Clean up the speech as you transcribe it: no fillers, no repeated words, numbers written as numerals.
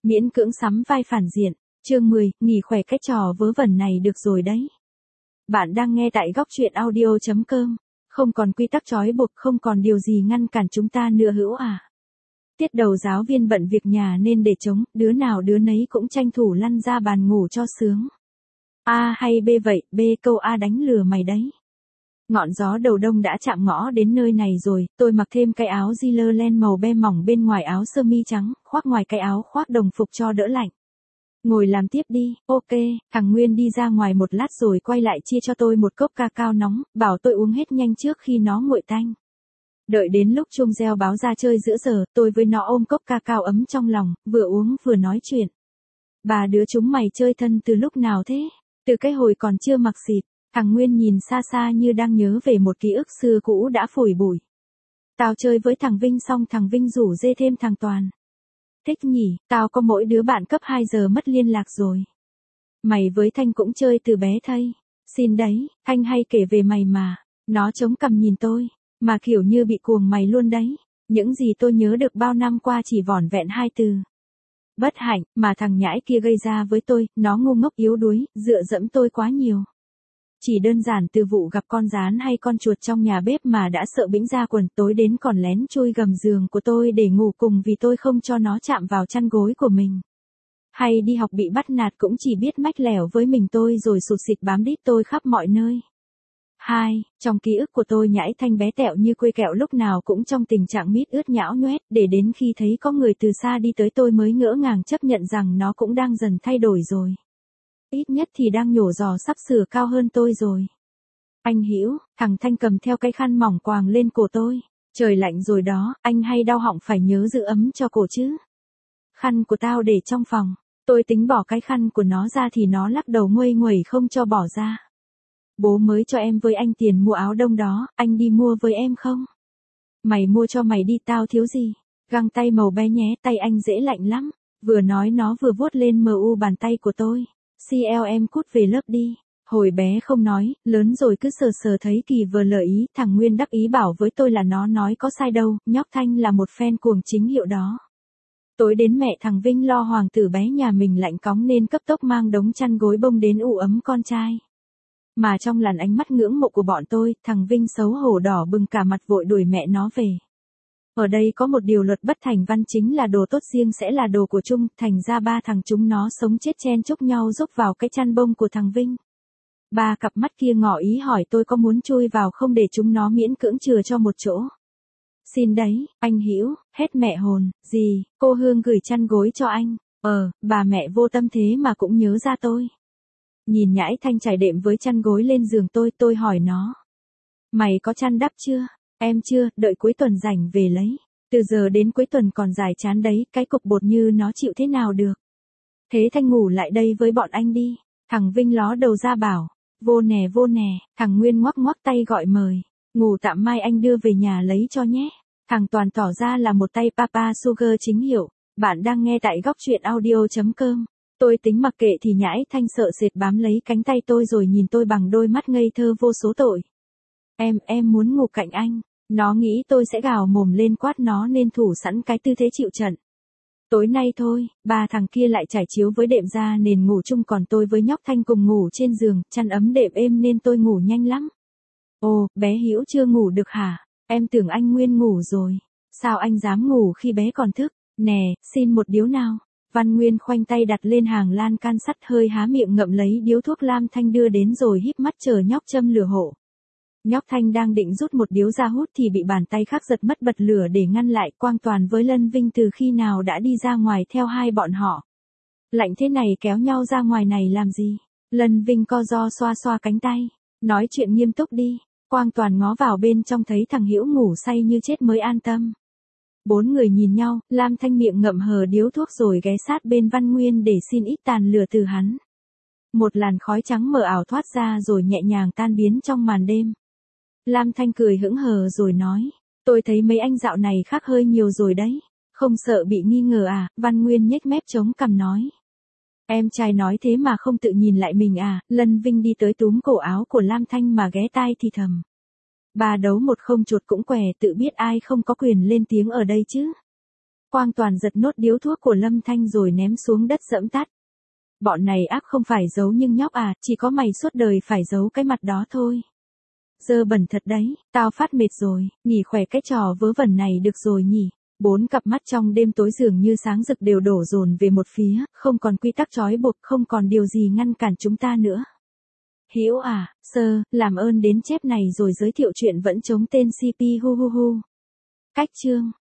Miễn cưỡng sắm vai phản diện. Chương 10, nghỉ khỏe cái trò vớ vẩn này được rồi đấy. Bạn đang nghe tại góc truyện audio.com. Không còn quy tắc trói buộc, không còn điều gì ngăn cản chúng ta nữa hữu à. Tiết đầu giáo viên bận việc nhà nên để trống, đứa nào đứa nấy cũng tranh thủ lăn ra bàn ngủ cho sướng. A hay B vậy, B câu A đánh lừa mày đấy. Ngọn gió đầu đông đã chạm ngõ đến nơi này rồi, tôi mặc thêm cái áo Ziller len màu be mỏng bên ngoài áo sơ mi trắng, khoác ngoài cái áo khoác đồng phục cho đỡ lạnh. Ngồi làm tiếp đi, ok, thằng Nguyên đi ra ngoài một lát rồi quay lại chia cho tôi một cốc cacao nóng, bảo tôi uống hết nhanh trước khi nó nguội tanh. Đợi đến lúc chuông reo báo ra chơi giữa giờ, tôi với nó ôm cốc cacao ấm trong lòng, vừa uống vừa nói chuyện. Bà đứa chúng mày chơi thân từ lúc nào thế? Từ cái hồi còn chưa mặc xịt. Thằng Nguyên nhìn xa xa như đang nhớ về một ký ức xưa cũ đã phủi bụi. Tao chơi với thằng Vinh xong thằng Vinh rủ dê thêm thằng Toàn. Thích nhỉ, tao có mỗi đứa bạn cấp 2 giờ mất liên lạc rồi. Mày với Thanh cũng chơi từ bé thây. Xin đấy, Thanh hay kể về mày mà. Nó chống cằm nhìn tôi, mà kiểu như bị cuồng mày luôn đấy. Những gì tôi nhớ được bao năm qua chỉ vỏn vẹn 2 từ. Bất hạnh, mà thằng nhãi kia gây ra với tôi, nó ngu ngốc yếu đuối, dựa dẫm tôi quá nhiều. Chỉ đơn giản từ vụ gặp con gián hay con chuột trong nhà bếp mà đã sợ bĩnh ra quần, tối đến còn lén chui gầm giường của tôi để ngủ cùng vì tôi không cho nó chạm vào chăn gối của mình. Hay đi học bị bắt nạt cũng chỉ biết mách lẻo với mình tôi rồi sụt sịt bám đít tôi khắp mọi nơi. 2. Trong ký ức của tôi nhãi Thanh bé tẹo như quây kẹo lúc nào cũng trong tình trạng mít ướt nhão nhoét, để đến khi thấy có người từ xa đi tới tôi mới ngỡ ngàng chấp nhận rằng nó cũng đang dần thay đổi rồi. Ít nhất thì đang nhổ giò sắp sửa cao hơn tôi rồi. Anh Hữu, thằng Thanh cầm theo cái khăn mỏng quàng lên cổ tôi. Trời lạnh rồi đó, anh hay đau họng phải nhớ giữ ấm cho cổ chứ. Khăn của tao để trong phòng. Tôi tính bỏ cái khăn của nó ra thì nó lắc đầu nguây nguẩy không cho bỏ ra. Bố mới cho em với anh tiền mua áo đông đó, anh đi mua với em không? Mày mua cho mày đi, tao thiếu gì? Găng tay màu bé nhé, tay anh dễ lạnh lắm. Vừa nói nó vừa vuốt lên bàn tay của tôi. Em cút về lớp đi. Hồi bé không nói, lớn rồi cứ sờ sờ thấy kỳ vờ lời ý. Thằng Nguyên đắc ý bảo với tôi là nó nói có sai đâu, nhóc Thanh là một fan cuồng chính hiệu đó. Tối đến mẹ thằng Vinh lo hoàng tử bé nhà mình lạnh cóng nên cấp tốc mang đống chăn gối bông đến ủ ấm con trai. Mà trong làn ánh mắt ngưỡng mộ của bọn tôi, thằng Vinh xấu hổ đỏ bừng cả mặt vội đuổi mẹ nó về. Ở đây có một điều luật bất thành văn chính là đồ tốt riêng sẽ là đồ của chung, thành ra ba thằng chúng nó sống chết chen chúc nhau rúc vào cái chăn bông của thằng Vinh. Ba cặp mắt kia ngỏ ý hỏi tôi có muốn chui vào không để chúng nó miễn cưỡng chừa cho một chỗ. Xin đấy, anh Hữu, hết mẹ hồn, gì, cô Hương gửi chăn gối cho anh. Bà mẹ vô tâm thế mà cũng nhớ ra tôi. Nhìn nhãi Thanh trải đệm với chăn gối lên giường tôi hỏi nó. Mày có chăn đắp chưa? Em chưa, đợi cuối tuần rảnh về lấy. Từ giờ đến cuối tuần còn dài chán đấy, cái cục bột như nó chịu thế nào được. Thế Thanh ngủ lại đây với bọn anh đi. Thằng Vinh ló đầu ra bảo. Vô nè, thằng Nguyên ngoắc ngoắc tay gọi mời. Ngủ tạm mai anh đưa về nhà lấy cho nhé. Thằng Toàn tỏ ra là một tay Papa Sugar chính hiệu. Bạn đang nghe tại góc truyện audio.com. Tôi tính mặc kệ thì nhãi Thanh sợ sệt bám lấy cánh tay tôi rồi nhìn tôi bằng đôi mắt ngây thơ vô số tội. Em muốn ngủ cạnh anh. Nó nghĩ tôi sẽ gào mồm lên quát nó nên thủ sẵn cái tư thế chịu trận. Tối nay thôi, ba thằng kia lại trải chiếu với đệm ra nền ngủ chung còn tôi với nhóc Thanh cùng ngủ trên giường, chăn ấm đệm êm nên tôi ngủ nhanh lắm. Ồ, bé Hữu chưa ngủ được hả? Em tưởng anh Nguyên ngủ rồi. Sao anh dám ngủ khi bé còn thức? Nè, xin một điếu nào. Văn Nguyên khoanh tay đặt lên hàng lan can sắt hơi há miệng ngậm lấy điếu thuốc lam Thanh đưa đến rồi híp mắt chờ nhóc châm lửa hộ. Nhóc Thanh đang định rút một điếu ra hút thì bị bàn tay khác giật mất bật lửa để ngăn lại. Quang Toàn với Lân Vinh từ khi nào đã đi ra ngoài theo hai bọn họ. Lạnh thế này kéo nhau ra ngoài này làm gì? Lân Vinh co ro xoa xoa cánh tay. Nói chuyện nghiêm túc đi. Quang Toàn ngó vào bên trong thấy thằng Hữu ngủ say như chết mới an tâm. Bốn người nhìn nhau, Lam Thanh miệng ngậm hờ điếu thuốc rồi ghé sát bên Văn Nguyên để xin ít tàn lửa từ hắn. Một làn khói trắng mờ ảo thoát ra rồi nhẹ nhàng tan biến trong màn đêm. Lam Thanh cười hững hờ rồi nói, tôi thấy mấy anh dạo này khác hơi nhiều rồi đấy, không sợ bị nghi ngờ à? Văn Nguyên nhếch mép chống cằm nói. Em trai nói thế mà không tự nhìn lại mình à? Lân Vinh đi tới túm cổ áo của Lam Thanh mà ghé tai thì thầm. Ba đấu một không chuột cũng què, tự biết ai không có quyền lên tiếng ở đây chứ. Quang Toàn giật nốt điếu thuốc của Lâm Thanh rồi ném xuống đất dẫm tắt. Bọn này ác không phải giấu nhưng nhóc à, chỉ có mày suốt đời phải giấu cái mặt đó thôi. Dơ bẩn thật đấy, tao phát mệt rồi, nghỉ khỏe cái trò vớ vẩn này được rồi nhỉ. 4 cặp mắt trong đêm tối dường như sáng rực đều đổ dồn về một phía, không còn quy tắc trói buộc, không còn điều gì ngăn cản chúng ta nữa. Hữu à, Sơ, làm ơn đến chép này rồi giới thiệu chuyện vẫn chống tên CP hu hu hu. Cách chương